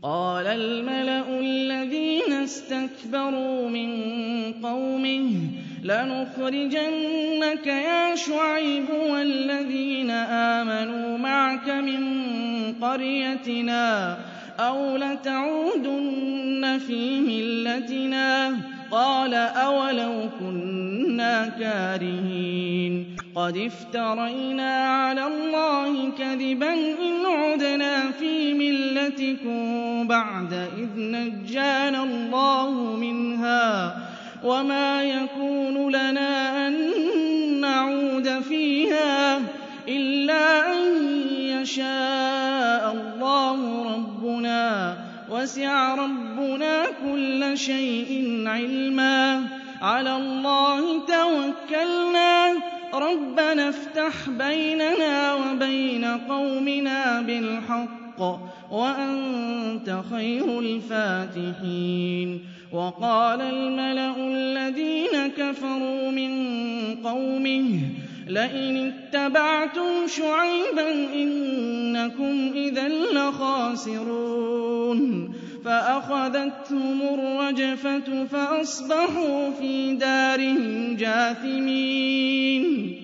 قَالَ الْمَلَأُ الَّذِينَ اسْتَكْبَرُوا مِن قَوْمِهِ لَنُخْرِجَنَّكَ يَا شُعَيْبُ وَالَّذِينَ آمَنُوا مَعَكَ مِن قَرْيَتِنَا أَوْ لَتَعُودُنَّ فِي مِلَّتِنَا قَالَ أَوَلَوْ كُنَّا كَارِهِينَ قَدِ افْتَرَيْنَا عَلَى اللَّهِ كَذِبًا إِنْ عُدْنَا فِي مِلَّتِكُم بَعْدَ إِذْ نَجَّانَا اللَّهُ مِنْهَا وَمَا يَكُونُ لَنَا أَن نَّعُودَ فِيهَا إِلَّا أَن يَشَاءَ اللَّهُ رَبُّنَا وَسِعَ رَبُّنَا كُلَّ شَيْءٍ عِلْمًا عَلَى اللَّهِ تَوَكَّلْنَا رَبَّنَا افْتَحْ بَيْنَنَا وَبَيْنَ قَوْمِنَا بِالْحَقِّ وَأَنتَ خَيْرُ الْفَاتِحِينَ وَقَالَ الْمَلَأُ الَّذِينَ كَفَرُوا مِن قَوْمِهِ لَئِنِ اتَّبَعْتُمْ شُعَيْبًا إِنَّكُمْ إِذًا لَّخَاسِرُونَ فَأَخَذَتْهُمُ الرَّجْفَةُ فَأَصْبَحُوا فِي دَارِهِمْ جَاثِمِينَ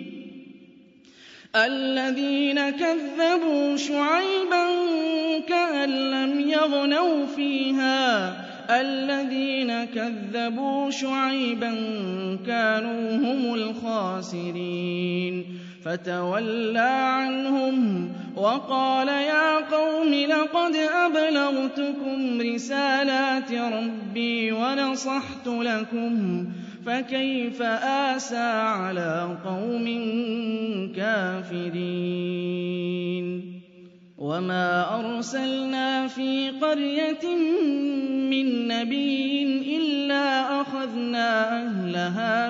الَّذِينَ كَذَّبُوا شُعَيْبًا كَأَن لَّمْ يَغْنَوْا فِيهَا الَّذِينَ كَذَّبُوا شُعَيْبًا كَانُوا هُمُ الْخَاسِرِينَ فَتَوَلَّىٰ عَنْهُمْ وَقَالَ يَا قَوْمِ لَقَدْ أَبْلَغْتُكُمْ رِسَالَاتِ رَبِّي وَنَصَحْتُ لَكُمْ فَكَيْفَ آسَىٰ عَلَىٰ قَوْمٍ كَافِرِينَ وَمَا أَرْسَلْنَا فِي قَرْيَةٍ مِّن نَّبِيٍّ إِلَّا أَخَذْنَا أَهْلَهَا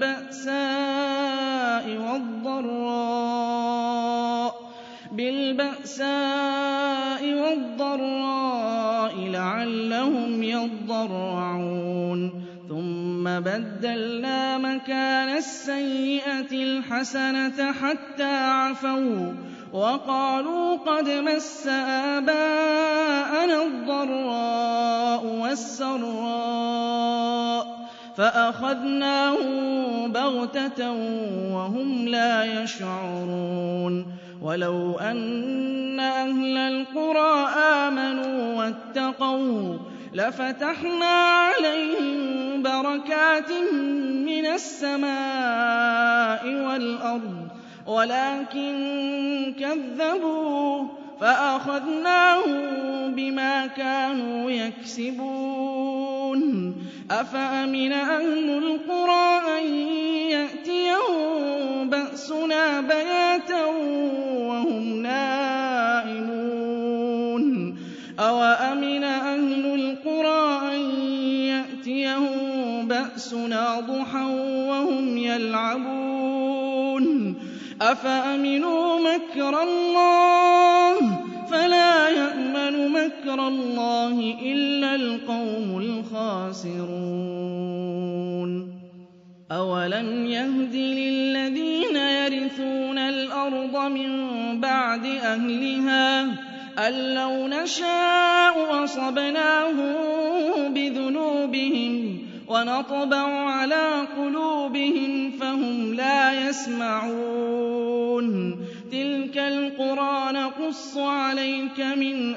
بِالْبَأْسَاءِ وَالضَّرَّاءِ لَعَلَّهُمْ يَضَّرَّعُونَ ثُمَّ بَدَّلْنَا مَكَانَ السَّيِّئَةِ الْحَسَنَةَ حَتَّىٰ عَفَوْا وَقَالُوا قَدْ مَسَّ آبَاءَنَا الضَّرَّاءُ وَالسَّرَّاءُ فَأَخَذْنَاهُم بَغْتَةً وَهُمْ لَا يَشْعُرُونَ وَلَوْ أَنَّ أَهْلَ الْقُرَىٰ آمَنُوا وَاتَّقَوْا لَفَتَحْنَا عَلَيْهِم بَرَكَاتٍ مِّنَ السَّمَاءِ وَالْأَرْضِ وَلَٰكِن كَذَّبُوا فَأَخَذْنَاهُم بِمَا كَانُوا يَكْسِبُونَ أَفَأَمِنَ أَهْلُ الْقُرَىٰ أَن يَأْتِيَهُم بَأْسُنَا بَيَاتًا وَهُمْ نَائِمُونَ أَوَأَمِنَ أَهْلُ الْقُرَىٰ أَن يَأْتِيَهُم بَأْسُنَا ضُحًى وَهُمْ يَلْعَبُونَ أَفَأَمِنُوا مَكْرَ اللَّهِ فَلَا يَأْمَنُ مَكْرَ اللَّهِ إِلَّا الْقَوْمُ الْخَاسِرُونَ أَوَلَمْ يَهْدِ لِلَّذِينَ يَرِثُونَ الْأَرْضَ مِن بَعْدِ أَهْلِهَا أَن لَّوْ نَشَاءُ أَصَبْنَاهُم بِذُنُوبِهِمْ وَنَطْبَعُ عَلَىٰ قُلُوبِهِمْ فَهُمْ لَا يَسْمَعُونَ تِلْكَ الْقُرَىٰ نَقُصُّ عَلَيْكَ مِنْ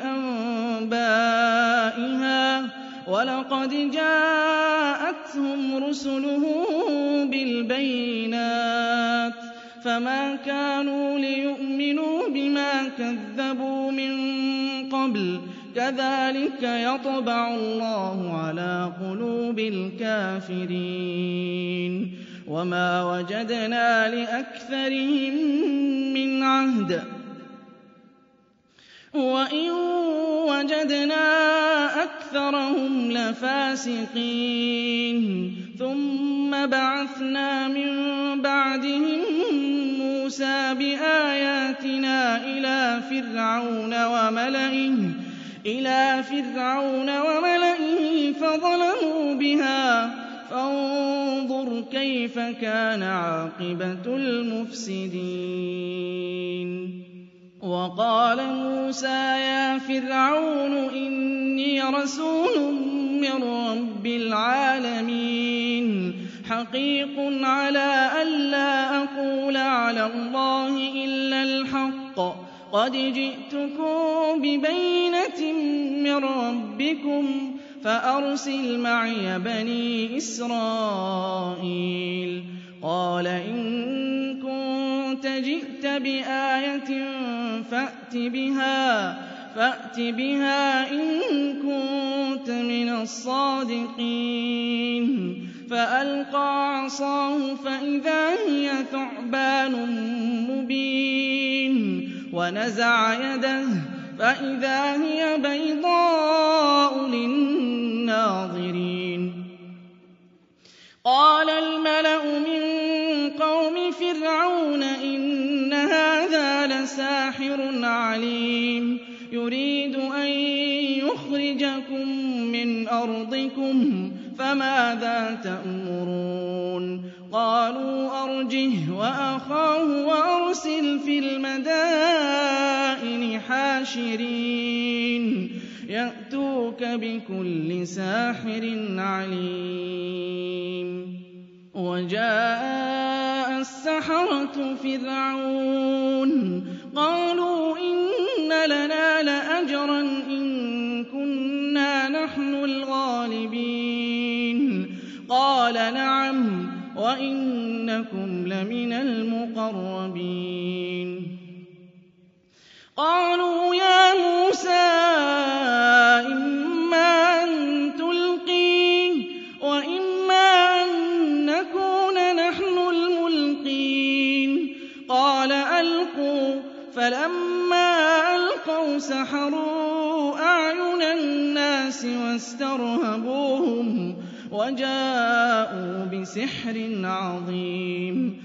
أَنبَائِهَا وَلَقَدْ جَاءَتْهُمْ رُسُلُهُم بِالْبَيِّنَاتِ فَمَا كَانُوا لِيُؤْمِنُوا بِمَا كَذَّبُوا مِن قَبْلُ كَذَٰلِكَ يَطْبَعُ اللَّهُ عَلَىٰ قُلُوبِ الْكَافِرِينَ وَمَا وَجَدْنَا لِأَكْثَرِهِم مِّنْ عَهْدٍ وَإِن وَجَدْنَا أَكْثَرَهُمْ لَفَاسِقِينَ ثُمَّ بَعَثْنَا مِن بَعْدِهِم مُّوسَىٰ بِآيَاتِنَا إِلَىٰ فِرْعَوْنَ وَمَلَئِهِ فَظَلَمُوا بِهَا فَانظُرْ كَيْفَ كَانَ عَاقِبَةُ الْمُفْسِدِينَ وقال موسى يا فرعون إني رسول من رب العالمين حقيق على ألا أقول على الله إلا الحق قد جئتكم ببينة من ربكم فأرسل معي بني إسرائيل قال إن كنت جئت بآية فأت بها إن كنت من الصادقين فألقى عصاه فإذا هي ثعبان مبين ونزع يده فإذا هي بيضاء للناظرين قال الملأ من قوم فرعون إن هذا لساحر عليم يريد أن يخرجكم من أرضكم فماذا تأمرون قالوا أرجه وأخاه وأرسل في المدائن حاشرين يأتوك بكل ساحر عليم وجاء السحرة فرعون قالوا إن لنا لأجرا إن كنا نحن الغالبين قال نعم وإنكم لمن المقربين قالوا يا موسى إما أن تلقي وإما أن نكون نحن الملقين قال ألقوا فلما ألقوا سحروا أعين الناس واسترهبوهم وجاءوا بسحر عظيم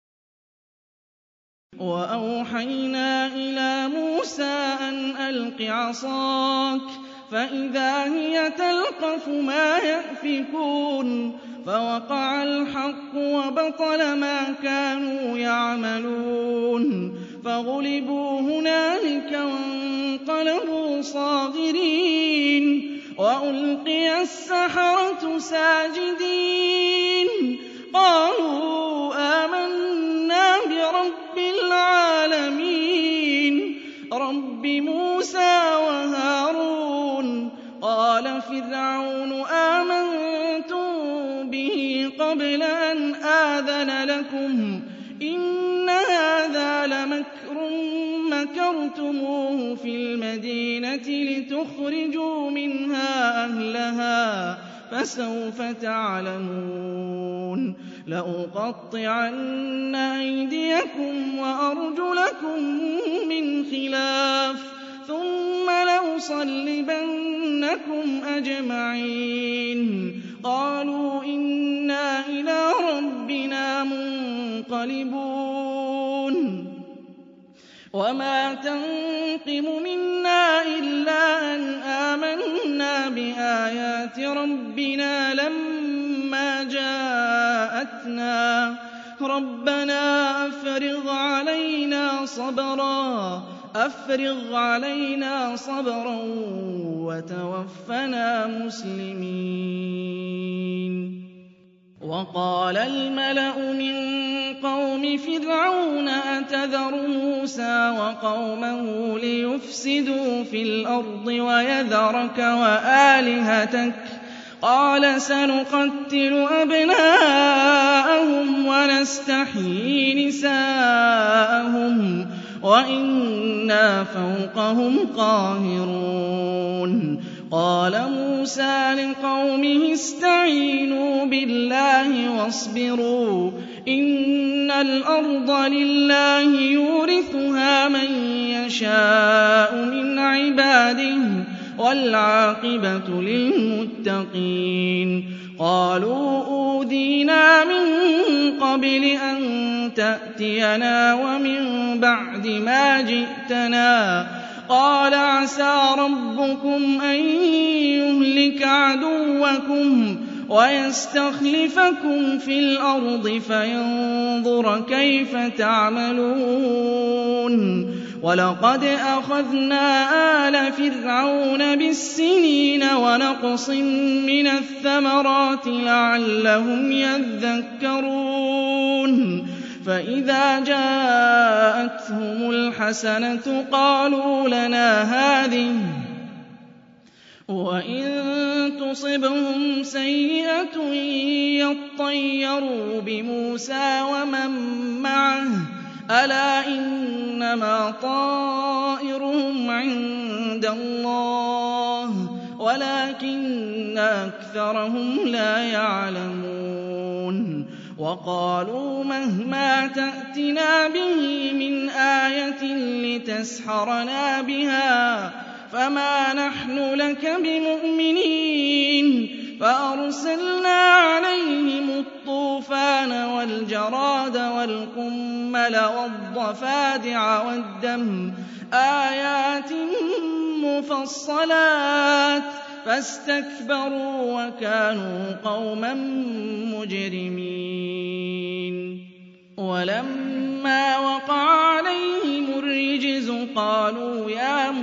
وأوحينا إلى موسى أن ألق عصاك فإذا هي تلقف ما يأفكون فوقع الحق وبطل ما كانوا يعملون فغلبوا هنالك وانقلبوا صاغرين وألقي السحرة ساجدين قالوا آمنا برب العالمين رب موسى وهارون قال فرعون آمنتم به قبل أن آذن لكم إن هذا لمكر مكرتموه في المدينة لتخرجوا منها أهلها فسوف تعلمون لأقطعن أيديكم وأرجلكم من خلاف ثم لأصلبنكم أجمعين قالوا إنا إلى ربنا منقلبون وما تنقم منا إلا أن آمنا بآيات ربنا لما جاءتنا ربنا أفرغ علينا صبرا وتوفنا مسلمين وقال الملأ من قوم فرعون أتذر موسى وقومه ليفسدوا في الأرض ويذرك وآلهتك قال سنقتل أبناءهم ونستحيي نساءهم وإنا فوقهم قاهرون قال موسى لقومه استعينوا بالله واصبروا إن الأرض لله يورثها من يشاء من عباده والعاقبة للمتقين قالوا أوذينا من قبل أن تأتينا ومن بعد ما جئتنا قال عسى ربكم أن يهلك عدوكم ويستخلفكم في الأرض فينظر كيف تعملون وَلَقَدْ أَخَذْنَا آلَ فِرْعَوْنَ بِالسِّنِينَ وَنَقْصٍ مِّنَ الثَّمَرَاتِ لَعَلَّهُمْ يَذَّكَّرُونَ فَإِذَا جَاءَتْهُمُ الْحَسَنَةُ قَالُوا لَنَا هَٰذِهِ وَإِن تُصِبْهُمْ سَيِّئَةٌ يَطَّيَّرُوا بِمُوسَىٰ وَمَن مَّعَهُ أَلَا إِنَّمَا طَائِرُهُمْ عِندَ اللَّهِ وَلَٰكِنَّ أَكْثَرَهُمْ لَا يَعْلَمُونَ وَقَالُوا مَهْمَا تَأْتِنَا بِهِ مِنْ آيَةٍ لِّتَسْحَرَنَا بِهَا فَمَا نَحْنُ لَكَ بِمُؤْمِنِينَ فَأَرْسَلْنَا عَلَيْهِمُ الطُّوفَانَ وَالْجَرَادَ وَالْقُمَّلَ وَالضَّفَادِعَ وَالدَّمَ آيَاتٍ مُّفَصَّلَاتٍ فَاسْتَكْبَرُوا وَكَانُوا قَوْمًا مُّجْرِمِينَ وَلَمَّا وَقَعَ عَلَيْهِمُ الرِّجْزُ قَالُوا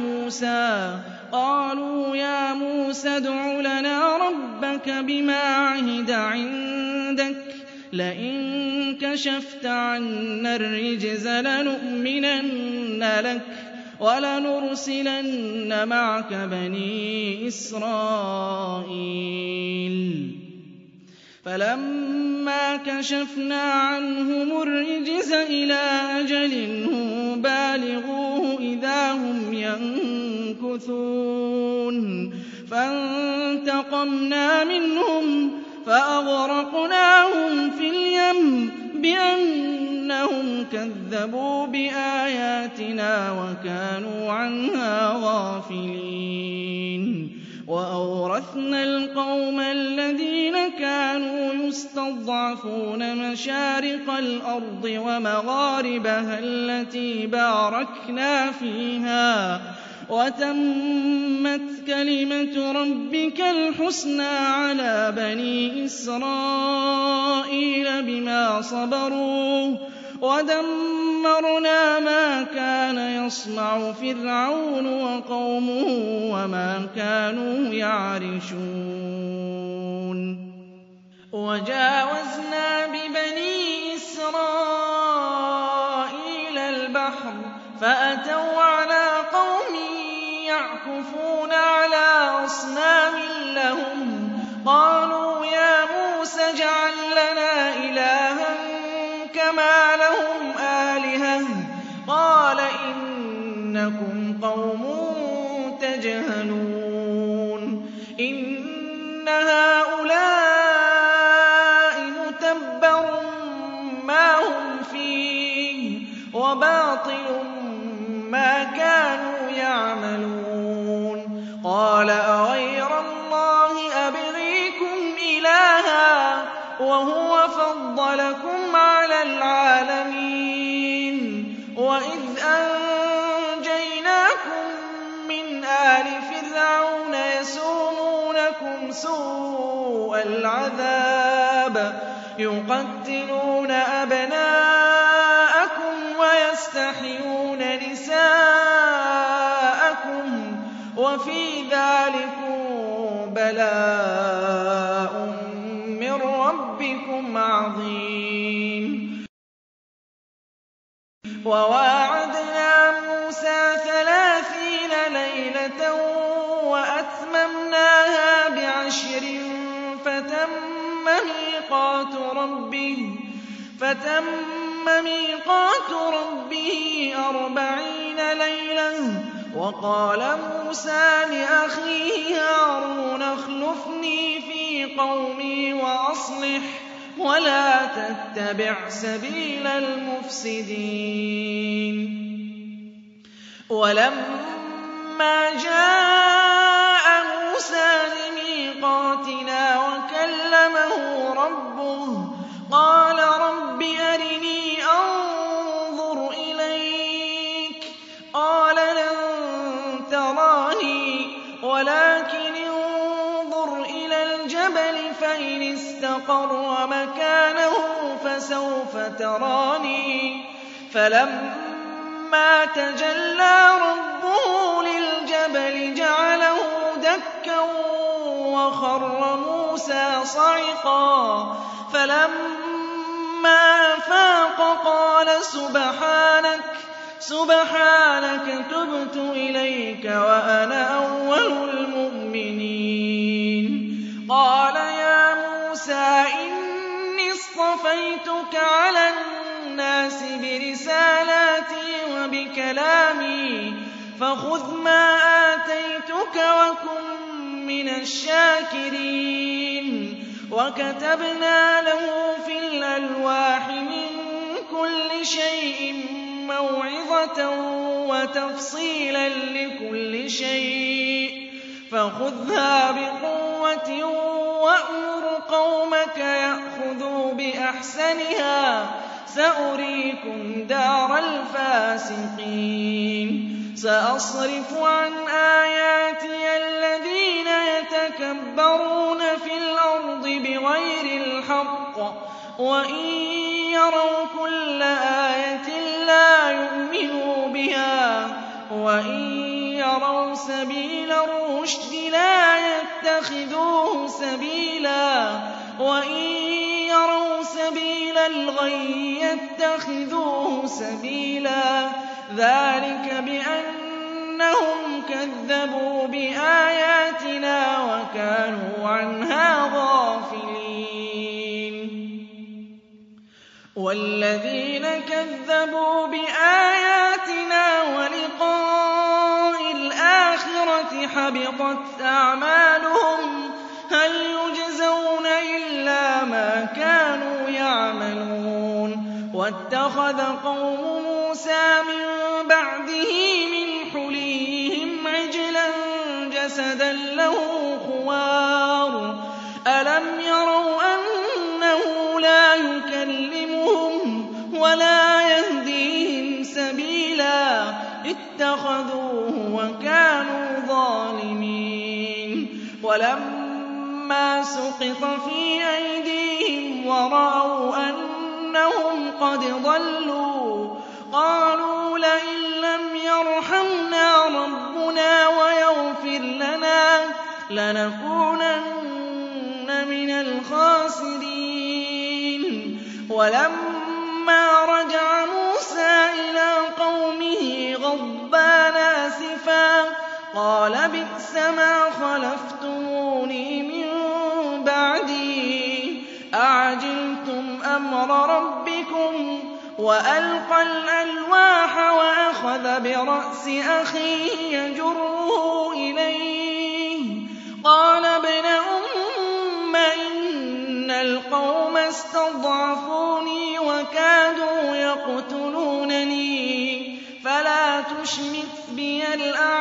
يَا مُوسَى ادْعُ لَنَا رَبَّكَ بِمَا عَهِدَ عِندَكَ لَئِن كَشَفْتَ عَنَّا الرِّجْزَ لَنُؤْمِنَنَّ لَكَ وَلَنُرْسِلَنَّ مَعَكَ بَنِي إِسْرَائِيلَ فَلَمَّا كَشَفْنَا عَنْهُمُ الرِّجْزَ إِلَىٰ أَجَلٍ هُم بَالِغُوهُ إِذَا هُمْ يَنكُثُونَ فَانتَقَمْنَا مِنْهُمْ فَأَغْرَقْنَاهُمْ فِي الْيَمِّ بِأَنَّهُمْ كَذَّبُوا بِآيَاتِنَا وَكَانُوا عَنْهَا غَافِلِينَ وَأَوْرَثْنَا الْقَوْمَ الَّذِينَ كَانُوا يُسْتَضْعَفُونَ مَشَارِقَ الْأَرْضِ وَمَغَارِبَهَا الَّتِي بَارَكْنَا فِيهَا وَتَمَّتْ كَلِمَةُ رَبِّكَ الْحُسْنَىٰ عَلَىٰ بَنِي إِسْرَائِيلَ بِمَا صَبَرُوا وَدَمَّرْنَا مَا كَانَ يَصْنَعُ فِرْعَوْنُ وَقَوْمُهُ وَمَا كَانُوا يَعْرِشُونَ وَجَاوَزْنَا بِبَنِي إِسْرَائِيلَ الْبَحْرَ فَأَتَوْا عَلَىٰ قَوْمٍ يَعْكُفُونَ عَلَىٰ أَصْنَامٍ لَّهُمْ قَالُوا يَا مُوسَى اجْعَل لَّنَا إِلَٰهًا كَمَا لَهُمْ آلِهَةٌ قَالَ إِنَّكُمْ قَوْمٌ تَجْهَلُونَ إِنَّ هَٰؤُلَاءِ مُتَبَّرٌ مَّا هُمْ فِيهِ وَبَاطِلٌ مَّا كَانُوا يَعْمَلُونَ قَالَ أَغَيْرَ اللَّهِ أَبْغِيكُمْ إِلَٰهًا وَهُوَ فَضَّلَكُمْ عَلَى الْعَالَمِينَ وَإِذْ أَنجَيْنَاكُم مِّنْ آلِ فِرْعَوْنَ يَسُومُونَكُمْ سُوءَ الْعَذَابِ يُقَتِّلُونَ أَبْنَاءَكُمْ وَيَسْتَحْيُونَ نِسَاءَكُمْ وَفِي ذَٰلِكُم بَلَاءٌ مِّن رَّبِّكُمْ عَظِيمٌ وَوَاعَدْنَا مُوسَىٰ 30 لَيْلَةً وَأَتْمَمْنَاهَا ب10 فَتَمَّ مِيقَاتُ رَبِّهِ 40 لَيْلَةً وَقَالَ مُوسَىٰ لِأَخِيهِ هَارُونَ اخْلُفْنِي فِي قَوْمِي وَأَصْلِحْ وَلَا تَتَّبِعْ سَبِيلَ الْمُفْسِدِينَ وَلَمَّا جَاءَ مُوسَىٰ لِمِيقَاتِنَا وَكَلَّمَهُ رَبُّهُ قَالَ رَبِّ أَرِنِي أَنظُرْ إِلَيْكَ قَالَ لَن تَرَانِي وَلَٰكِنِ انظُرْ إِلَى الْجَبَلِ فَإِنِ اسْتَقَرَّ مَكَانَهُ فَسَوْفَ تَرَانِي فَلَمَّا فَلَمَّا تَجَلَّىٰ رَبُّهُ لِلْجَبَلِ جَعَلَهُ دَكًّا وَخَرَّ مُوسَىٰ صَعِقًا. فَلَمَّا أَفَاقَ قَالَ سُبْحَانَكَ تُبْتُ إِلَيْكَ وَأَنَا أَوَّلُ الْمُؤْمِنِينَ. قَالَ يَا مُوسَىٰ إِنِّي اصْطَفَيْتُكَ عَلَى النَّاسِ بِرِسَالَاتِي وَبِكَلَامِي فَخُذْ مَا آتَيْتُكَ وَكُن مِّنَ الشَّاكِرِينَ. وَكَتَبْنَا لَهُ فِي الْأَلْوَاحِ مِن كُلِّ شَيْءٍ مَّوْعِظَةً وَتَفْصِيلًا لِّكُلِّ شَيْءٍ فَخُذْهَا بِقُوَّةٍ وَأْمُرْ قَوْمَكَ يَأْخُذُوا بِأَحْسَنِهَا ۚ سَأُرِيكُمْ دَارَ الْفَاسِقِينَ. سَأَصْرِفُ عَنْ آيَاتِيَ الَّذِينَ يَتَكَبَّرُونَ فِي الْأَرْضِ بِغَيْرِ الْحَقِّ وَإِن يَرَوْا كُلَّ آيَةٍ لَّا يُؤْمِنُوا بِهَا وَإِن يَرَوْا سَبِيلَ الرُّشْدِ لَا يَتَّخِذُوهُ سَبِيلًا وَإِن يَرَوْا سَبِيلَ الْغَيِّ يَتَّخِذُوهُ سَبِيلًا. ذَٰلِكَ بِأَنَّهُمْ كَذَّبُوا بِآيَاتِنَا وَكَانُوا عَنْهَا غَافِلِينَ. وَالَّذِينَ كَذَّبُوا بِآيَاتِنَا وَلِقَاءِ الْآخِرَةِ حَبِطَتْ أَعْمَالُهُمْ هَلْ يُجْزَوْنَ إِلَّا مَا كَانُوا يَعْمَلُونَ. وَاتَّخَذَ قَوْمُ مُوسَىٰ مِن بَعْدِهِ مِنْ حُلِيِّهِمْ عِجْلًا جَسَدًا لَّهُ خُوَارٌ. أَلَمْ يَرَوْا أَنَّهُ لَا يُكَلِّمُهُمْ وَلَا يَهْدِيهِمْ سَبِيلًا اتَّخَذُوهُ وَكَانُوا ظَالِمِينَ. وَلَمَّا سُقِطَ فِي أَيْدِيهِمْ وَرَأَوْا أَنَّهُمْ قَدْ ضَلُّوا قَالُوا لَئِن لَّمْ يَرْحَمْنَا رَبُّنَا وَيَغْفِرْ لَنَا لَنَكُونَنَّ مِنَ الْخَاسِرِينَ. وَلَمَّا رَجَعَ مُوسَىٰ إِلَىٰ قَوْمِهِ غَضْبَانَ أَسِفًا قَالَ بِئْسَ مَا خَلَفْتُمُونِي مِن بَعْدِي أَعَجِلْتُمْ أَمْرَ رَبِّكُمْ. وَأَلْقَى الْأَلْوَاحَ وَأَخَذَ بِرَأْسِ أَخِيهِ يَجُرُّهُ إِلَيْهِ قَالَ ابْنَ أُمَّ إِنَّ الْقَوْمَ اسْتَضْعَفُونِي وَكَادُوا يَقْتُلُونَنِي فَلَا تُشْمِتْ بِيَ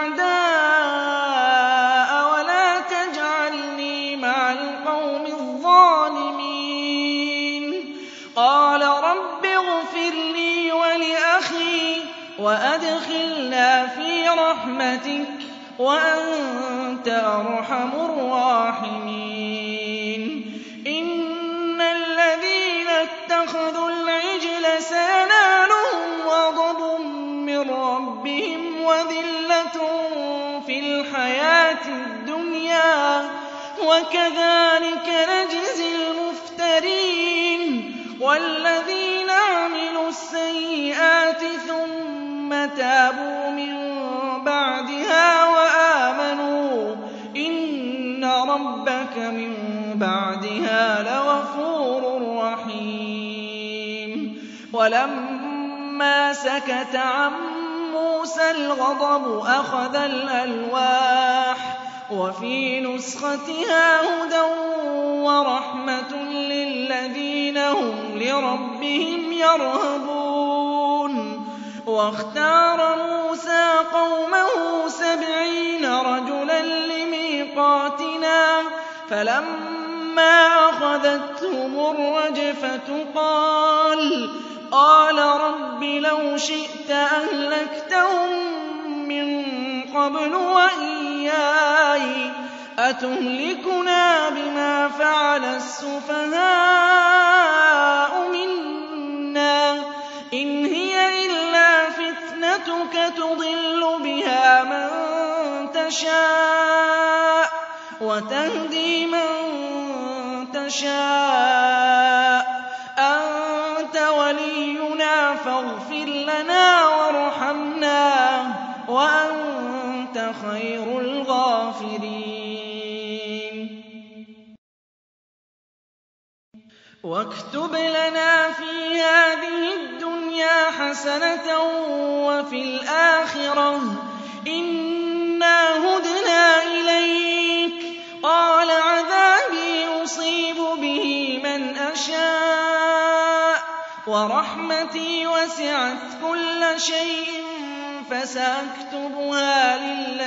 الْأَعْدَاءَ وَلَا تَجْعَلْنِي مَعَ الْقَوْمِ الظَّالِمِينَ. قَالَ رَبِّ اغْفِرْ لِي وَلِأَخِي وَأَدْخِلْنَا فِي رَحْمَتِكَ وَأَنتَ أَرْحَمُ الرَّاحِمِينَ. إِنَّ الَّذِينَ اتَّخَذُوا الْعِجْلَ سَيَنَالُهُمْ غَضَبٌ مِّن رَّبِّهِمْ وَذِلَّةٌ فِي الْحَيَاةِ الدُّنْيَا ۚ وَكَذَٰلِكَ نَجْزِي الْمُفْتَرِينَ. وَالَّذِينَ عَمِلُوا السَّيِّئَاتِ ثُمَّ تَابُوا مِن بَعْدِهَا وَآمَنُوا إِنَّ رَبَّكَ مِن بَعْدِهَا لَغَفُورٌ رَّحِيمٌ. وَلَمَّا سَكَتَ عَن مُّوسَى الْغَضَبُ أَخَذَ الْأَلْوَاحَ وَفِي نُسْخَتِهَا هُدًى وَرَحْمَةٌ لِّلَّذِينَ هُمْ لِرَبِّهِمْ يَرْهَبُونَ. وَاخْتَارَ مُوسَىٰ قَوْمَهُ 70 رَجُلًا لِّمِيقَاتِنَا فَلَمَّا أَخَذَتْهُمُ الرَّجْفَةُ قَالَ رَبِّ لَوْ شِئْتَ أَهْلَكْتَهُم مِّن قَبْلُ وَإِيَّايَ أَتُهْلِكُنَا بِمَا فَعَلَ السُّفَهَاءُ مِنَّا إِنْ هِيَ إِلَّا فِتْنَتُكَ آيَاتُكَ تُضِلُّ بِهَا مَن تَشَاءُ وَتَهْدِي مَن تَشَاءُ ۖ أَنتَ وَلِيُّنَا فَاغْفِرْ لَنَا وَارْحَمْنَا وَأَنتَ خَيْرُ الْغَافِرِينَ. وَاكْتُبْ لَنَا فِي هَٰذِهِ الدُّنْيَا حَسَنَةً وَفِي الْآخِرَةِ إِنَّا هُدْنَا إِلَيْكَ ۚ قَالَ عَذَابِي أُصِيبُ بِهِ مَنْ أَشَاءُ ۖ وَرَحْمَتِي وَسِعَتْ كُلَّ شَيْءٍ فَسَأَكْتُبُهَا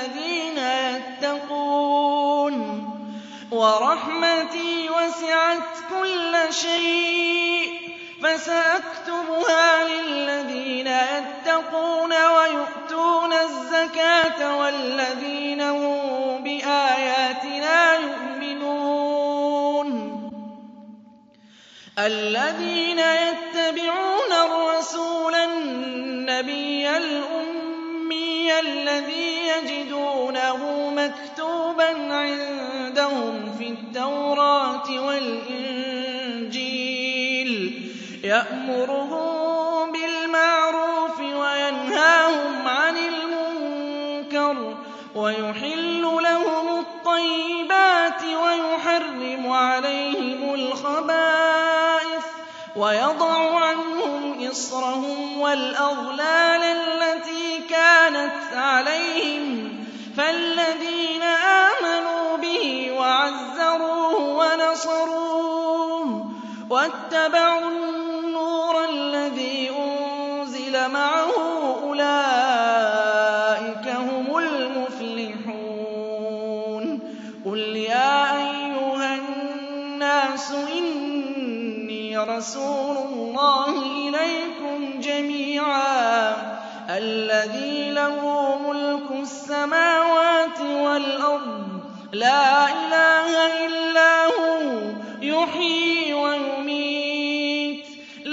لِلَّذِينَ يَتَّقُونَ وَيُؤْتُونَ الزَّكَاةَ وَالَّذِينَ هُم بِآيَاتِنَا يُؤْمِنُونَ الَّذِينَ يَتَّبِعُونَ الرَّسُولَ النَّبِيَّ الْأُمِّيَّ الَّذِي يَجِدُونَهُ مَكْتُوبًا عِندَهُمْ فِي التَّوْرَاةِ وَالْإِنجِيلِ يَأْمُرُهُم بِالْمَعْرُوفِ وَيَنْهَاهُمْ عَنِ الْمُنكَرِ وَيُحِلُّ لَهُمُ الطَّيِّبَاتِ وَيُحَرِّمُ عَلَيْهِمُ الْخَبَائِثَ وَيَضَعُ عَنْهُمْ إِصْرَهُمْ وَالْأَغْلَالَ الَّتِي كَانَتْ عَلَيْهِمْ ۚ فَالَّذِينَ آمَنُوا بِهِ وَعَزَّرُوهُ وَنَصَرُوهُ وَاتَّبَعُوا النُّورَ الَّذِي أُنزِلَ مَعَهُ أُولَٰئِكَ هُمُ الْمُفْلِحُونَ. قُلْ يَا أَيُّهَا النَّاسُ إِنِّي رَسُولُ اللَّهِ إِلَيْكُمْ جَمِيعًا الَّذِي لَهُ مُلْكُ السَّمَاوَاتِ وَالْأَرْضِ لَا إِلَٰهَ إِلَّا هُوَ يُحْيِي وَيُمِيتُ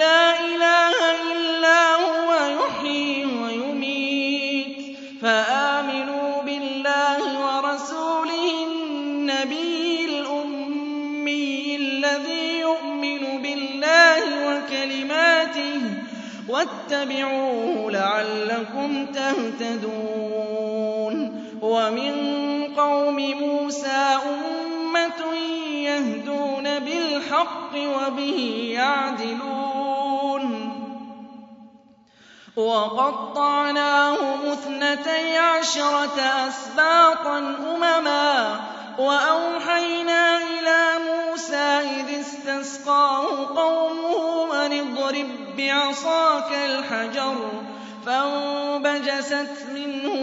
فَآمِنُوا بِاللَّهِ وَرَسُولِهِ النَّبِيِّ الْأُمِّيِّ الَّذِي يُؤْمِنُ بِاللَّهِ وَكَلِمَاتِهِ وَاتَّبِعُوهُ لَعَلَّكُمْ تَهْتَدُونَ. وَمِن قَوْمِ مُوسَىٰ أُمَّةٌ يَهْدُونَ بِالْحَقِّ وَبِهِ يَعْدِلُونَ. وَقَطَّعْنَاهُمُ 12 أَسْبَاطًا أُمَمًا وَأَوْحَيْنَا إِلَىٰ مُوسَىٰ إِذِ اسْتَسْقَاهُ قَوْمُهُ أَنِ اضْرِب بِّعَصَاكَ الْحَجَرَ ۖ فَانبَجَسَتْ مِنْهُ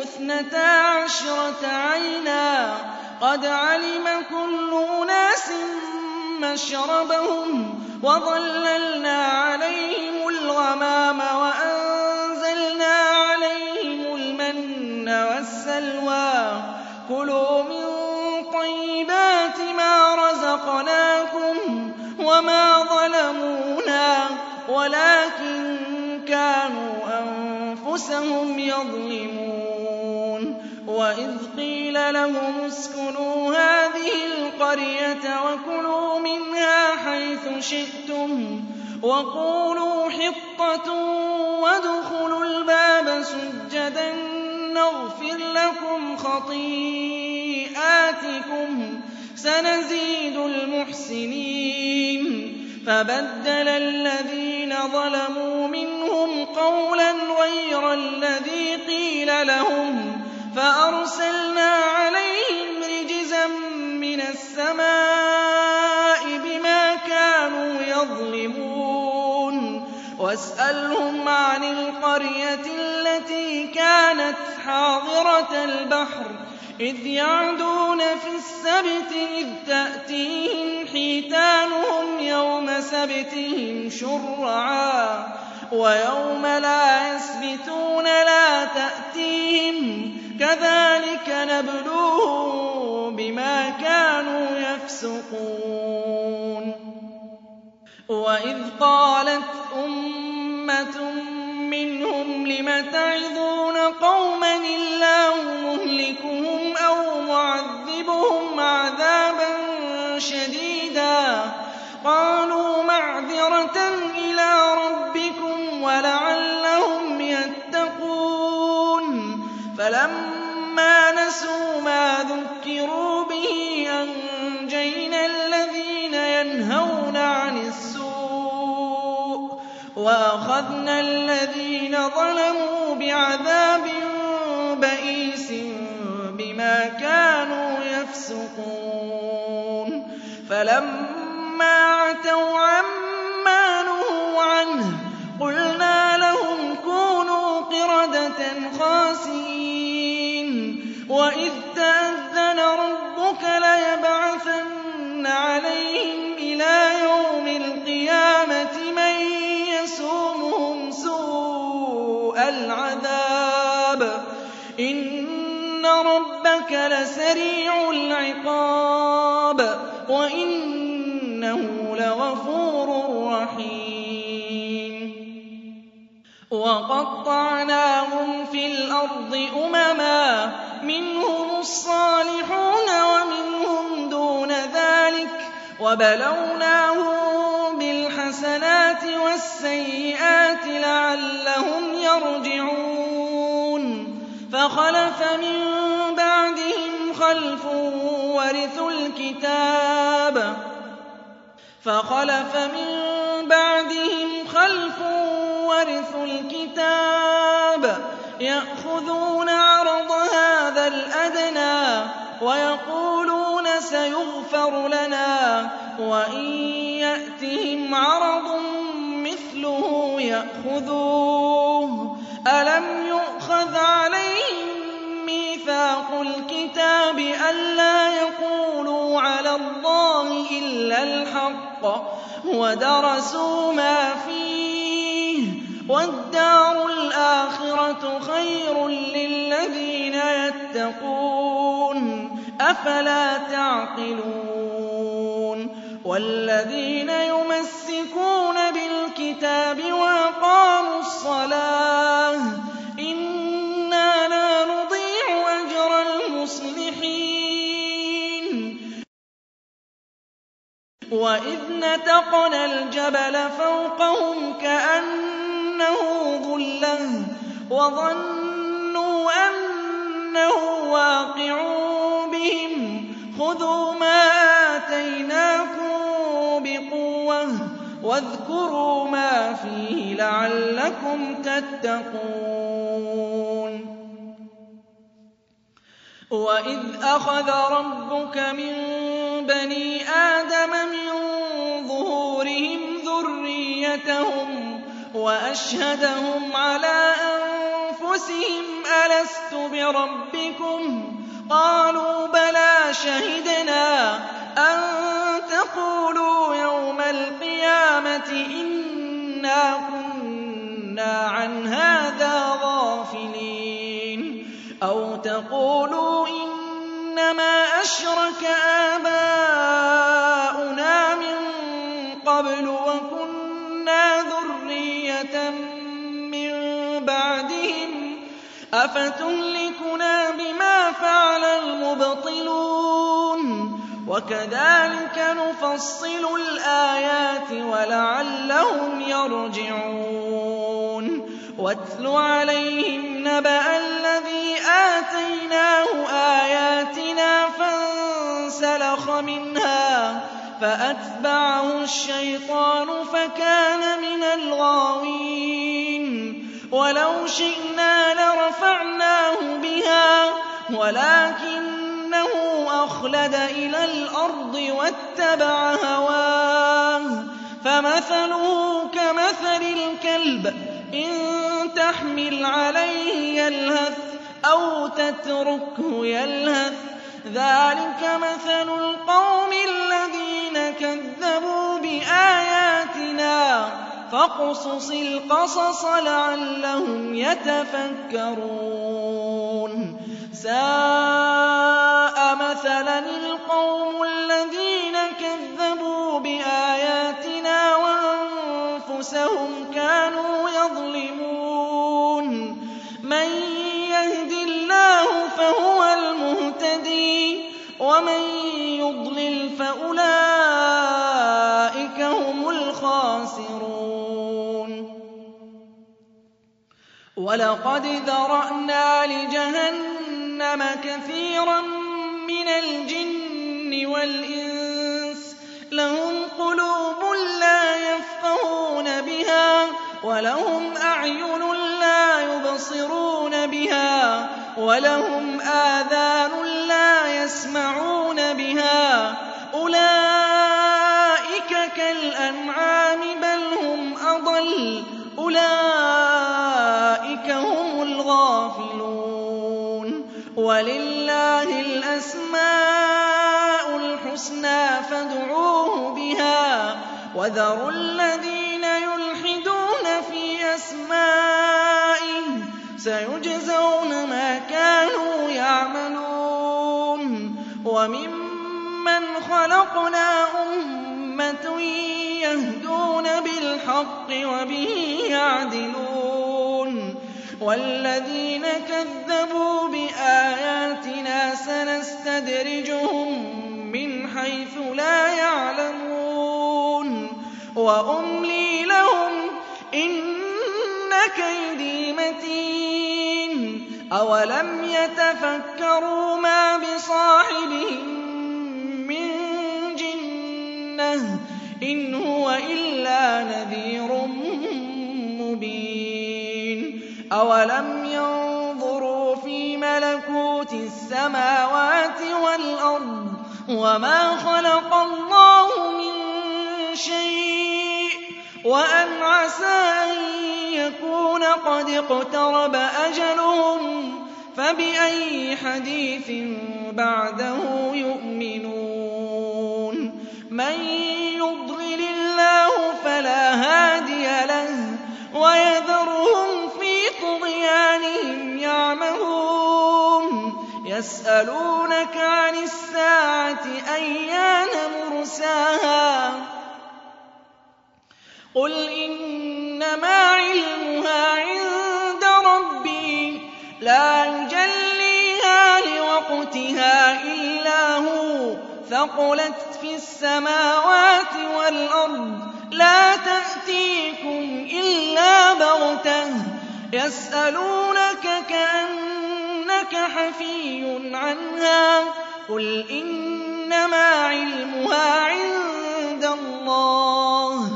12 عَيْنًا ۖ قَدْ عَلِمَ كُلُّ أُنَاسٍ مَّشْرَبَهُمْ ۖ وَظَلَّلْنَا عَلَيْهِمُ الْغَمَامَ وَأَنزَلْنَا عَلَيْهِمُ الْمَنَّ وَالسَّلْوَىٰ ۖ كُلُوا مِن طَيِّبَاتِ مَا رَزَقْنَاكُمْ ۚ وَمَا ظَلَمُونَا وَلَٰكِن كَانُوا أَنفُسَهُمْ يَظْلِمُونَ. وَإِذْ قِيلَ لَهُمُ اسْكُنُوا هَٰذِهِ الْقَرْيَةَ وَكُلُوا مِنْهَا حَيْثُ شِئْتُمْ وَقُولُوا حِطَّةٌ وَادْخُلُوا الْبَابَ سُجَّدًا نَّغْفِرْ لَكُمْ خَطِيئَاتِكُمْ سَنَزِيدُ الْمُحْسِنِينَ. فَبَدَّلَ الَّذِينَ ظَلَمُوا مِنْهُمْ قَوْلًا غَيْرَ الَّذِي قِيلَ لَهُمْ فَأَرْسَلْنَا عَلَيْهِمْ رِجْزًا مِّنَ السَّمَاءِ بِمَا كَانُوا يَظْلِمُونَ. وَاسْأَلْهُمْ عَنِ الْقَرْيَةِ الَّتِي كَانَتْ حَاضِرَةَ الْبَحْرِ إِذْ يَعْدُونَ فِي السَّبْتِ إِذْ تَأْتِيهِمْ حِيتَانُهُمْ يَوْمَ سَبْتِهِمْ شُرَّعًا وَيَوْمَ لَا يَسْبِتُونَ لَا تَأْتِيهِمْ ۚ كَذَٰلِكَ نَبْلُوهُم بِمَا كَانُوا يَفْسُقُونَ. وَإِذْ قَالَتْ أُمَّةٌ مِّنْهُمْ لِمَ تَعِظُونَ قَوْمًا اللَّهُ مُهْلِكُهُمْ أَوْ مُعَذِّبُهُمْ عَذَابًا شَدِيدًا قَالُوا مَعْذِرَةً إِلَىٰ رَبِّكُمْ وَلَعَلَّهُمْ يَتَّقُونَ فَلَمَّا نَسُوا مَا ذُكِّرُوا بِهِ أَنجَيْنَا الَّذِينَ يَنْهَوْنَ عَنِ السُّوءِ وَأَخَذْنَا الَّذِينَ ظَلَمُوا بِعَذَابٍ بَئِيسٍ بِمَا كَانُوا يَفْسُقُونَ فَلَمَّا عَتَوْا عَمَّا نُهُوا عَنْهُ قُلْنَا لَهُمْ كُونُوا قِرَدَةً خَاسِئِينَ وَإِذْ تَأَذَّنَ رَبُّكَ لَيَبْعَثَنَّ عَلَيْهِمْ إِلَىٰ يَوْمِ الْقِيَامَةِ مَن يَسُومُهُمْ سُوءَ الْعَذَابِ إِنَّ رَبَّكَ لَسَرِيعُ الْعِقَابِ وَإِنَّهُ لَغَفُورٌ رَّحِيمٌ وَقَطَّعْنَاهُمْ فِي الْأَرْضِ أُمَمًا مِّنْهُمُ الصَّالِحُونَ وَمِنْهُمْ دُونَ ذَٰلِكَ وَبَلَوْنَاهُم بِالْحَسَنَاتِ وَالسَّيِّئَاتِ لَعَلَّهُمْ يَرْجِعُونَ فَخَلَفَ مِن بَعْدِهِمْ خَلْفٌ وَرِثُوا الْكِتَابَ يَأْخُذُونَ عَرَضَ هَٰذَا الْأَدْنَىٰ وَيَقُولُونَ سَيُغْفَرُ لَنَا وَإِن يَأْتِهِمْ عَرَضٌ مِّثْلُهُ يَأْخُذُوهُ أَلَمْ يُؤْخَذْ عَلَيْهِم مِّيثَاقُ الْكِتَابِ أَلَّا يَقُولُوا عَلَى اللَّهِ إِلَّا الْحَقَّ وَدَرَسُوا مَا فِيهِ وَالدَّارُ الْآخِرَةُ خَيْرٌ لِّلَّذِينَ يَتَّقُونَ أَفَلَا تَعْقِلُونَ وَالَّذِينَ يُمَسِّكُونَ بِالْكِتَابِ وَأَقَامُوا الصَّلَاةَ إِنَّا لَا نُضِيعُ أَجْرَ الْمُصْلِحِينَ وَإِذْ نَتَقْنَا الْجَبَلَ فَوْقَهُمْ كَأَنَّهُ ظُلَّةٌ وَظَنُّوا أَنَّهُ وَاقِعٌ بِهِمْ خُذُوا مَا آتَيْنَاكُم بِقُوَّةٍ وَاذْكُرُوا مَا فِيهِ لَعَلَّكُمْ تَتَّقُونَ وَإِذْ أَخَذَ رَبُّكَ مِن بَنِي آدَمَ مِن ظُهُورِهِمْ ذُرِّيَّتَهُمْ وَأَشْهَدَهُمْ عَلَىٰ أَنفُسِهِمْ أَلَسْتُ بِرَبِّكُمْ ۖ قَالُوا بَلَىٰ شَهِدْنَا أَن تَقُولُوا يَوْمَ الْقِيَامَةِ إِنَّا كُنَّا عَنْ هَٰذَا غَافِلِينَ أَوْ تَقُولُوا إِنَّمَا أَشْرَكَ آبَاؤُنَا مِن قَبْلُ وَكُنَّا ذُرِّيَّةً مِّن بَعْدِهِمْ ۖ أَفَتُهْلِكُنَا بِمَا فَعَلَ الْمُبْطِلُونَ وَكَذَٰلِكَ نُفَصِّلُ الْآيَاتِ وَلَعَلَّهُمْ يَرْجِعُونَ وَاتْلُ عَلَيْهِمْ نَبَأَ الَّذِي آتَيْنَاهُ آيَاتِنَا فَانسَلَخَ مِنْهَا فَأَتْبَعَهُ الشَّيْطَانُ فَكَانَ مِنَ الْغَاوِينَ وَلَوْ شِئْنَا لَرَفَعْنَاهُ بِهَا وَلَٰكِنَّهُ أَخْلَدَ إِلَى الْأَرْضِ وَاتَّبَعَ هَوَاهُ فَمَثَلُهُ كَمَثَلِ الْكَلْبِ إِن تَحْمِلْ عَلَيْهِ يَلْهَثْ أَوْ تَتْرُكْهُ يَلْهَث ۚ ذَٰلِكَ مَثَلُ الْقَوْمِ الَّذِينَ كَذَّبُوا بِآيَاتِنَا ۚ فَاقْصُصِ الْقَصَصَ لَعَلَّهُمْ يَتَفَكَّرُونَ سَاءَ مَثَلًا الْقَوْمُ الَّذِينَ كَذَّبُوا بِآيَاتِنَا وَأَنفُسَهُمْ كَانُوا يَظْلِمُونَ ومن يضلل فأولئك هم الخاسرون. ولقد ذرأنا لجهنم كثيرا من الجن والإنس لهم قلوب لا يفقهون بها ولهم أعين لا يبصرون بها ولهم آذان لا يسمعون بها أولئك كالأنعام بل هم أضل أولئك هم الغافلون. ولله الأسماء الحسنى فادعوه بها وذروا الذين يلحدون في أسمائه سيجزون ما كانوا يعملون. وممن خلقنا أمة يهدون بالحق وبه يعدلون. والذين كذبوا بآياتنا سنستدرجهم من حيث لا يعلمون وأملي لهم إن كيدي متين. أولم يتفكروا ما بصاحبهم من جنة إن هو إلا نذير مبين. أولم ينظروا في ملكوت السماوات والأرض وما خلق الله من شيء وأن عسى أن يكون قد اقترب أجلهم فبأي حديث بعده يؤمنون. من يضلل الله فلا هادي له ويذرهم في طغيانهم يعمهون. يسألونك عن الساعة أيان مرساها قل إنما علمها عند ربي لا يجليها لوقتها إلا هو ثقلت في السماوات والأرض لا تأتيكم إلا بغتة يسألونك كأنك حفي عنها قل إنما علمها عند الله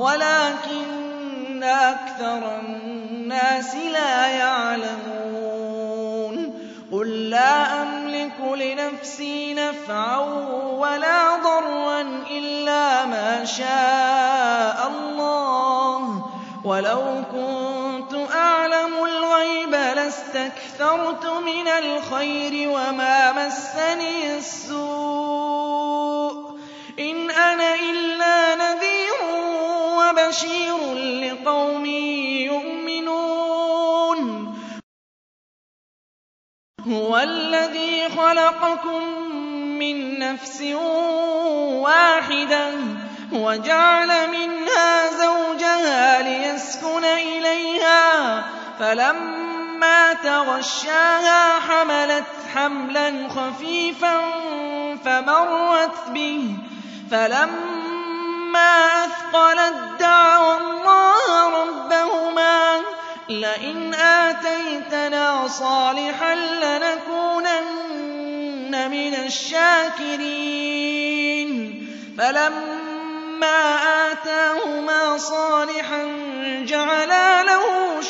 ولكن أكثر الناس لا يعلمون. قل لا أملك لنفسي نفعا ولا ضرا إلا ما شاء الله ولو كنت أعلم الغيب لاستكثرت من الخير وما مسني السوء إن أنا إلا نذير وبشير لقوم يؤمنون. هو الذي خلقكم من نفس واحدة وجعل منها زوجها ليسكن إليها فلما تغشاها حملت حملا خفيفا فمرت به فلما أثقلت دعوا الله ربهما لئن آتيتنا صالحا لنكونن من الشاكرين. فلما آتاهما صالحا جعلا له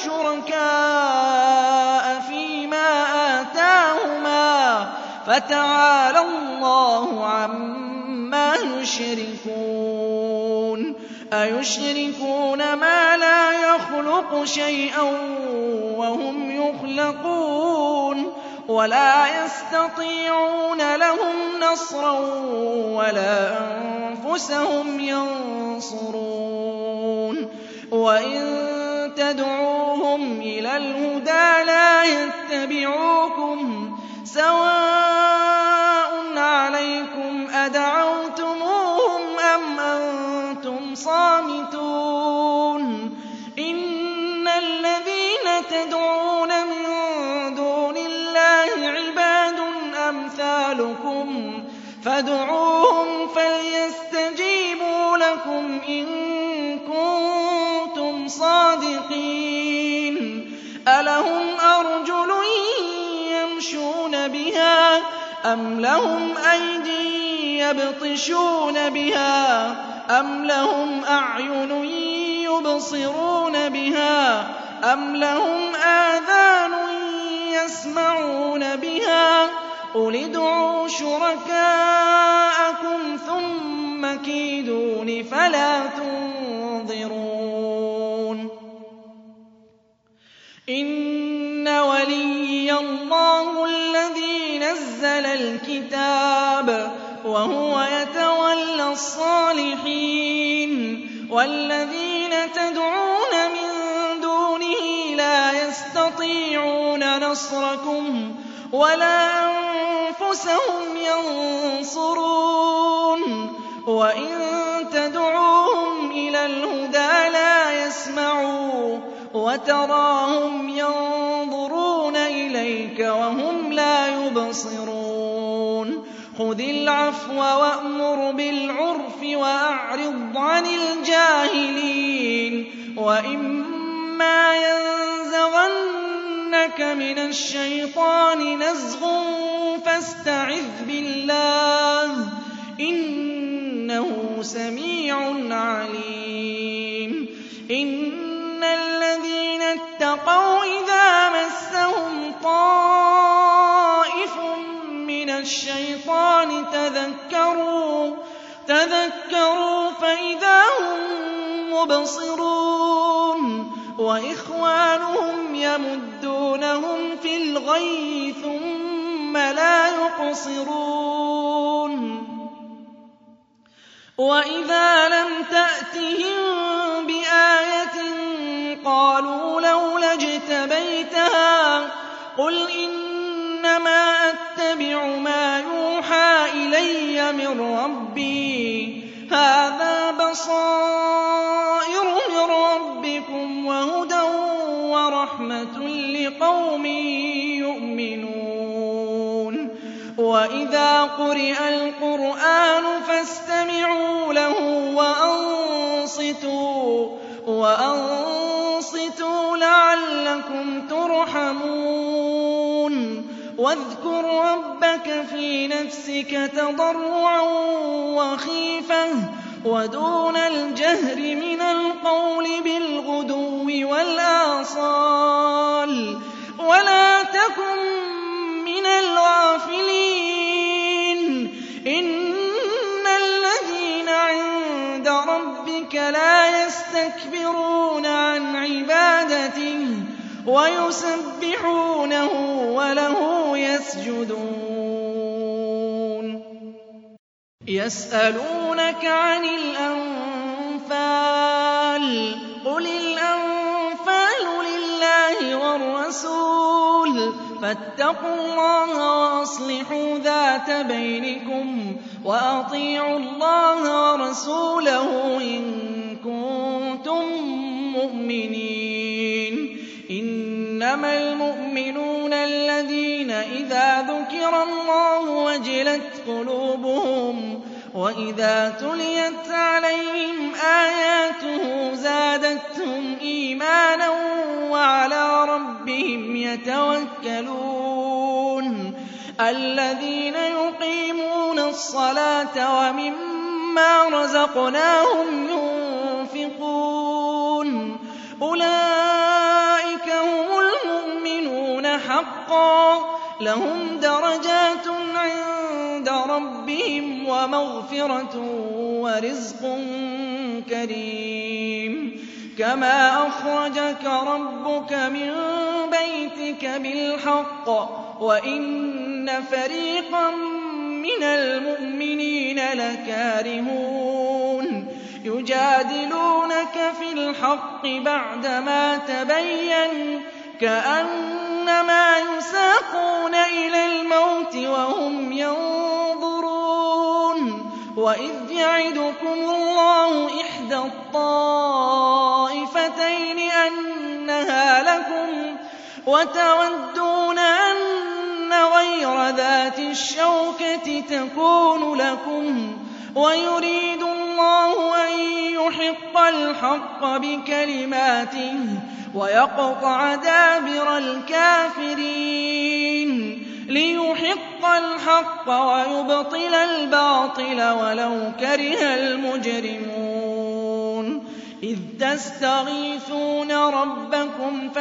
شركاء فيما آتاهما فتعالى الله عما يشركون. أيشركون ما لا يخلق شيئا وهم يخلقون ولا يستطيعون لهم نصرا ولا أنفسهم ينصرون. وإن تدعوهم إلى الهدى لا يتبعوكم سواء عليكم أدعوتموهم أم أنتم صامتون. إن الذين تدعون من دون الله عباد أمثالكم ربكم فادعوهم فليستجيبوا لكم إن كنتم صادقين ألهم أرجل يمشون بها أم لهم أيدي يبطشون بها أم لهم أعين يبصرون بها أم لهم آذان يسمعون بها قل ادعوا شركاءكم ثم كيدون فلا تنظرون إن وليي الله الذي نزل الكتاب وهو يتولى الصالحين والذين تدعون من دونه لا يستطيعون نصركم ولا أنفسهم ينصرون وإن تدعوهم إلى الهدى لا يسمعوا وتراهم ينظرون إليك وهم لا يبصرون خذ العفو وأمر بالعرف وأعرض عن الجاهلين وإما ينزغنك من الشيطان نزغ فاستعذ بالله إنه سميع عليم إن الذين اتقوا إذا مسهم طائف من الشيطان تذكروا فإذا هم مبصرون وإخوانهم يمدونهم في الغي ثم لا يقصرون وإذا لم تأتهم بآية قالوا لولا اجتبيتها قل إنما أتبع ما يوحى إلي من ربي هذا بصائر من ربكم وهدى ورحمة لقوم يؤمنون وإذا قرئ القرآن فاستمعوا له وأنصتوا لعلكم ترحمون واذكر ربك في نفسك تضرعا وخيفة ودون الجهر من القول بالغدو والآصال ولا تكن من الغافلين إن الذين عند ربك لا يستكبرون عن عبادته ويسبحونه وله يسجدون يسألونك عن الأنفال قل الأنفال لله والرسول فاتقوا الله وأصلحوا ذات بينكم وأطيعوا الله ورسوله إن كنتم مؤمنين إنما المؤمنون الذين إذا ذكر الله وجلت قلوبهم وإذا تليت عليهم آياته زادتهم إيمانا وعلى ربهم يتوكلون الذين يقيمون الصلاة ومما رزقناهم ينفقون أولئك هم المؤمنون حقا لهم درجات عند ربهم ومغفرة ورزق كريم كما أخرجك ربك من بيتك بالحق وإن فريقا من المؤمنين لكارهون يجادلونك في الحق بعدما تبين كأنما يساقون إلى الموت وهم ينظرون وإذ يعدكم الله إحدى الطائفتين أنها لكم وتودون أن غَيْرَ ذَاتِ الشَّوْكَةِ تَكُونُ لَكُمْ وَيُرِيدُ اللَّهُ أَن يُحِقَّ الْحَقَّ بِكَلِمَاتِهِ وَيَقْطَعَ دَابِرَ الْكَافِرِينَ لِيُحِقَّ الْحَقَّ وَيُبْطِلَ الْبَاطِلَ وَلَوْ كَرِهَ الْمُجْرِمُونَ إِذْ تَسْتَغِيثُونَ رَبَّكُمْ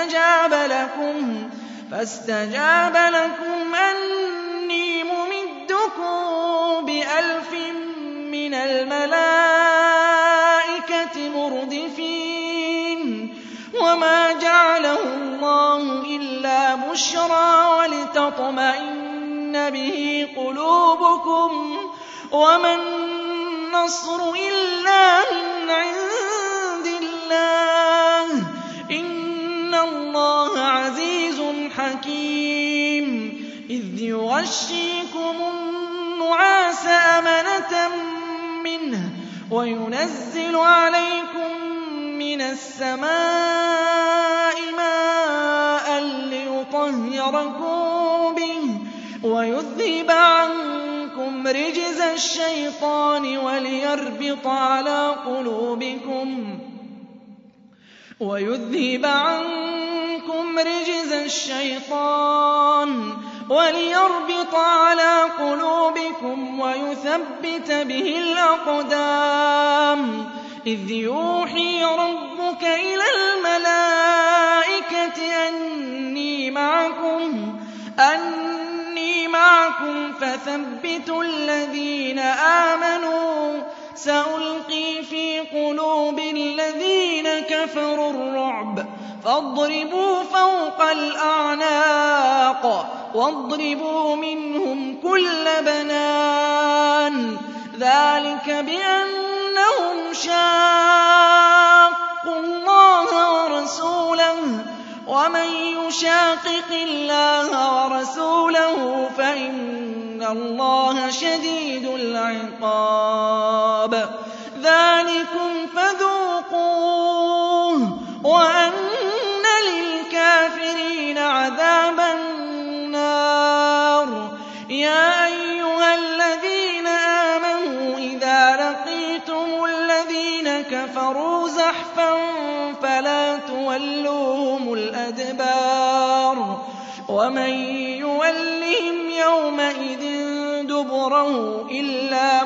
فاستجاب لكم أني ممدكم ب1000 من الملائكة مردفين وما جعله الله إلا بشرى ولتطمئن به قلوبكم وما النصر إلا من عند الله إن الله عزيز حكيم إذ يغشيكم النعاس أمنة منه وينزل عليكم من السماء ماء ليطهركم به ويذهب عنكم رجز الشيطان وليربط على قلوبكم ويثبت به الأقدام إذ يوحي ربك إلى الملائكة أني معكم فثبتوا الذين آمنوا سألقي في قلوب الذين كفروا الرعب فاضربوا فوق الأعناق واضربوا منهم كل بنان ذلك بأنهم شاقوا الله ورسوله ومن يشاقق الله ورسوله فإن الله شديد العقاب ذلكم فذوقوه وأن للكافرين عذاب النار يا أيها الذين آمنوا إذا لقيتم الذين كفروا زحفا فلا تولوهم الأدبار ومن يولهم يومئذ دبره إلا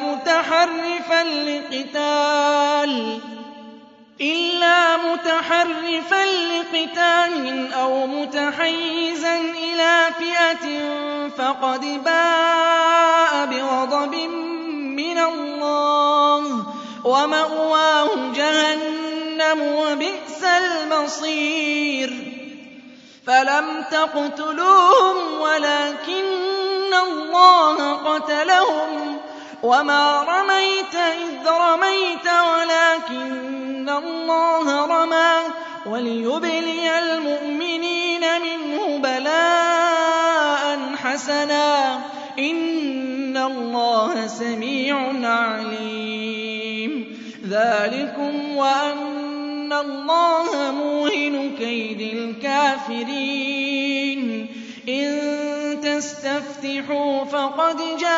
متحرفا لقتال أو متحيزا إلى فئة فقد باء بغضب من الله ومأواه جهنم وبئس المصير فلم تقتلوهم ولكن الله قتلهم وما رميت إذ رميت ولكن الله رمى وليبلي المؤمنين منه بلاء حسنا إن الله سميع عليم ذلكم وأن الله موهن كيد الكافرين إن تستفتحوا فقد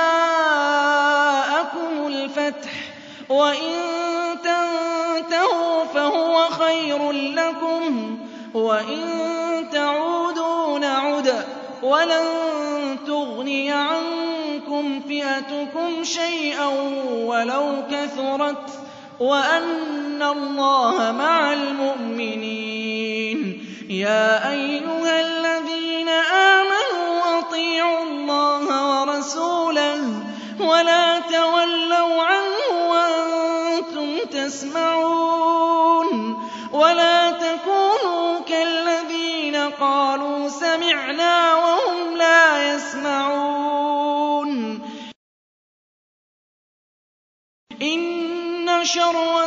جاءكم الفتح وإن تنتهوا فهو خير لكم وإن تعودوا نعد ولن تغني عنكم فئتكم شيئا ولو كثرت وأن الله مع المؤمنين يا أيها الذين آمنوا أطيعوا الله ورسوله ولا تولوا عنه وأنتم تسمعون ولا تكونوا كالذين قالوا سمعنا وهم لا يسمعون إن شر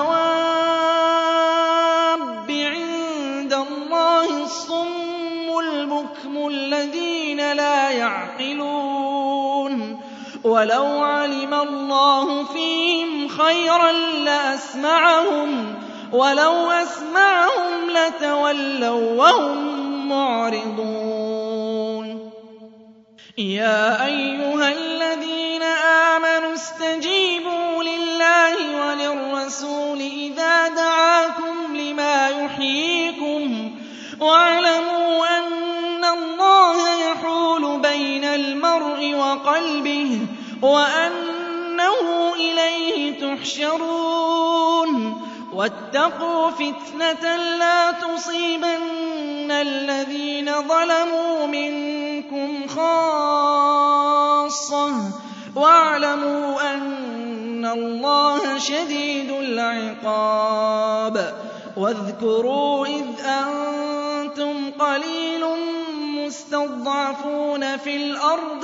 الدواب عند الله الصم البكم الذين لا يعقلون ولو علم الله فيهم خيرا لأسمعهم ولو أسمعهم لتولوا وهم معرضون يَا أَيُّهَا الَّذِينَ آمَنُوا اسْتَجِيبُوا لِلَّهِ وَلِلرَّسُولِ إِذَا دَعَاكُمْ لِمَا يُحْيِيكُمْ وَاعْلَمُوا أَنَّ اللَّهَ يَحُولُ بَيْنَ الْمَرْءِ وَقَلْبِهِ وَأَنَّهُ إِلَيْهِ تُحْشَرُونَ وَاتَّقُوا فِتْنَةً لَّا تُصِيبَنَّ الَّذِينَ ظَلَمُوا مِنكُمْ خَاصَّةً وَاعْلَمُوا أَنَّ اللَّهَ شَدِيدُ الْعِقَابِ وَاذْكُرُوا إِذْ أَنتُمْ قَلِيلٌ مُّسْتَضْعَفُونَ فِي الْأَرْضِ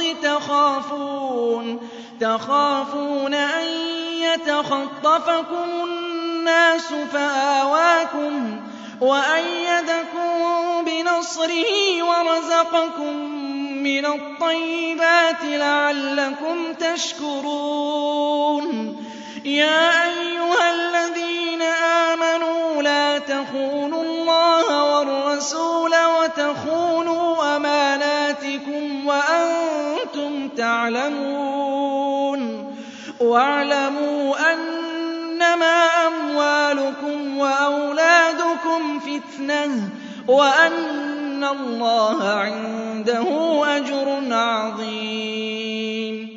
تَخَافُونَ أَن يَتَخَطَّفَكُمُ النَّاسُ فَآوَاكُمْ وَأَيَّدَكُم بِنَصْرِهِ وَرَزَقَكُم مِّنَ الطَّيِّبَاتِ لَعَلَّكُمْ تَشْكُرُونَ يَا أَيُّهَا الَّذِينَ آمَنُوا لَا تَخُونُوا اللَّهَ وَالرَّسُولَ وَتَخُونُوا أَمَانَاتِكُمْ وَأَنتُمْ تَعْلَمُونَ وَاعْلَمُوا أَنَّمَا أَمْوَالُكُمْ وَأَوْلَادُكُمْ فِتْنَةٌ وَأَنَّ اللَّهَ عِندَهُ أَجْرٌ عَظِيمٌ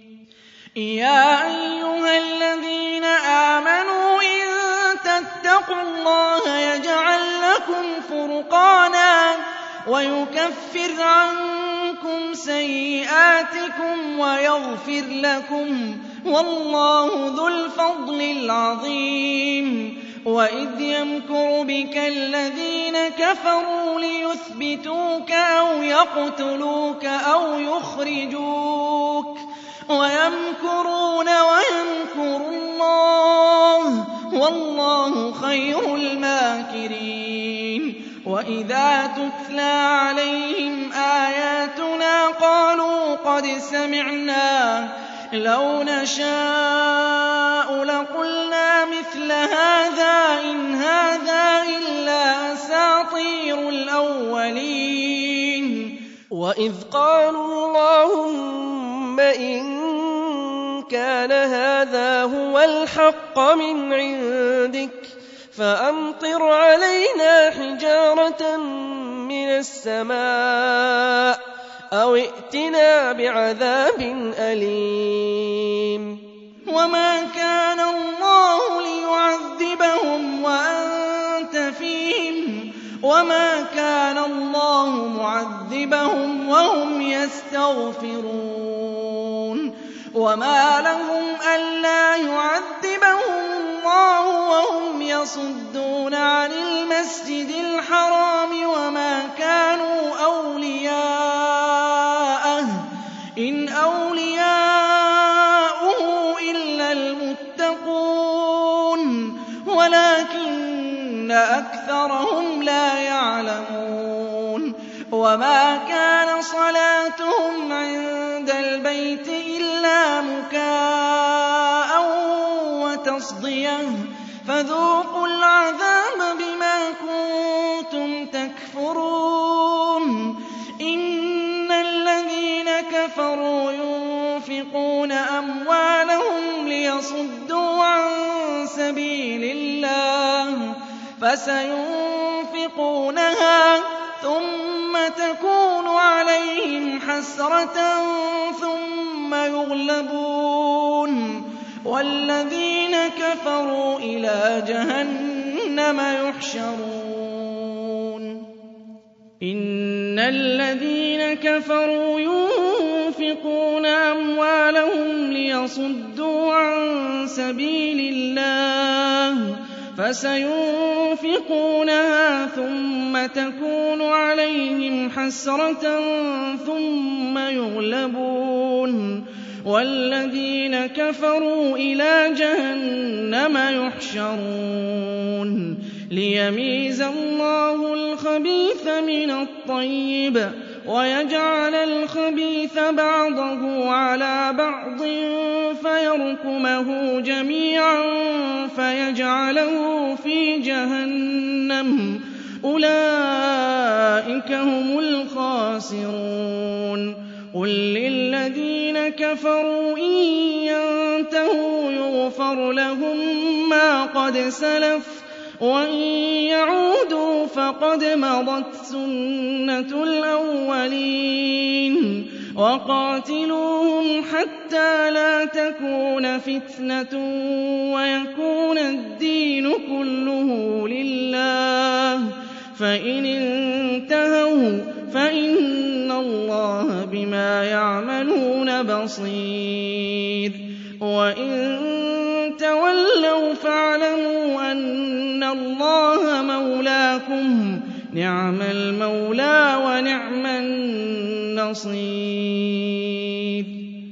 يَا أَيُّهَا الَّذِينَ آمَنُوا إِن تَتَّقُوا اللَّهَ يَجْعَل لَّكُمْ فُرْقَانًا وَيُكَفِّرْ عَنكُمْ سَيِّئَاتِكُمْ وَيَغْفِرْ لَكُمْ ۗ وَاللَّهُ ذُو الْفَضْلِ الْعَظِيمِ وَإِذْ يَمْكُرُ بِكَ الَّذِينَ كَفَرُوا لِيُثْبِتُوكَ أَوْ يَقْتُلُوكَ أَوْ يُخْرِجُوكَ وَيَمْكُرُونَ وَيَمْكُرُ اللَّهُ وَاللَّهُ خَيْرُ الْمَاكِرِينَ وَإِذَا تُتْلَىٰ عَلَيْهِمْ آيَاتُنَا قَالُوا قَدْ سَمِعْنَا لَوْ نَشَاءُ لَقُلْنَا مِثْلَ هَٰذَا إِنْ هَٰذَا إِلَّا أَسَاطِيرُ الْأَوَّلِينَ وَإِذْ قَالُوا اللَّهُمَّ إِن كَانَ هَٰذَا هُوَ الْحَقَّ مِنْ عِندِكَ فَأَمْطِرْ عَلَيْنَا حِجَارَةً مِّنَ السَّمَاءِ أَوِ ائْتِنَا بِعَذَابٍ أَلِيمٍ وَمَا كَانَ اللَّهُ لِيُعَذِّبَهُمْ وَأَنتَ فِيهِمْ وَمَا كَانَ اللَّهُ مُعَذِّبَهُمْ وَهُمْ يَسْتَغْفِرُونَ وَمَا لَهُمْ أَلَّا يُعَذِّبَهُمُ اللَّهُ وَهُمْ يَصُدُّونَ عَنِ الْمَسْجِدِ الْحَرَامِ وَمَا كَانُوا أَوْلِيَاءَهُ إِنْ أَوْلِيَاؤُهُ إِلَّا الْمُتَّقُونَ وَلَٰكِنَّ أَكْثَرَهُمْ لَا يَعْلَمُونَ وَمَا كَانَ صَلَاتُهُمْ عِندَ الْبَيْتِ إِلَّا مُكَاءً وَتَصْدِيَةً فَذُوقُوا الْعَذَابَ بِمَا كُنتُمْ تَكْفُرُونَ إِنَّ الَّذِينَ كَفَرُوا يُنفِقُونَ أَمْوَالَهُمْ لِيَصُدُّوا عَن سَبِيلِ اللَّهِ فَسَيُنفِقُونَهَا ثُمَّ تَكُونُ عَلَيْهِمْ حَسْرَةً ثُمَّ يُغْلَبُونَ وَالَّذِينَ كَفَرُوا إِلَىٰ جَهَنَّمَ يُحْشَرُونَ إِنَّ الَّذِينَ كَفَرُوا يُنفِقُونَ أَمْوَالَهُمْ لِيَصُدُّوا عَن سَبِيلِ اللَّهِ فَسَيُنفِقُونَهَا ثُمَّ تَكُونُ عَلَيْهِمْ حَسْرَةً ثُمَّ يُغْلَبُونَ وَالَّذِينَ كَفَرُوا إِلَىٰ جَهَنَّمَ يُحْشَرُونَ لِيَمِيزَ اللَّهُ الْخَبِيثَ مِنَ الطَّيِّبِ وَيَجْعَلَ الْخَبِيثَ بَعْضَهُ عَلَىٰ بَعْضٍ فَيَرْكُمَهُ جَمِيعًا فَيَجْعَلَهُ فِي جَهَنَّمَ أُولَٰئِكَ هُمُ الْخَاسِرُونَ قُل لِّلَّذِينَ كَفَرُوا إِن يَنتَهُوا يُغْفَرْ لَهُم مَّا قَدْ سَلَفَ وَإِن يَعُودُوا فَقَدْ مَضَتْ سُنَّةُ الْأَوَّلِينَ وَقَاتِلُوهُمْ حَتَّىٰ لَا تَكُونَ فِتْنَةٌ وَيَكُونَ الدِّينُ كُلُّهُ لِلَّهِ فَإِنِ انتَهَوْا فَإِنَّ اللَّهَ بِمَا يَعْمَلُونَ بَصِيرٌ وَإِن تَوَلَّوْا فَاعْلَمُوا أَنَّ اللَّهَ مَوْلَاكُمْ ۚ نِعْمَ الْمَوْلَىٰ وَنِعْمَ النَّصِيرُ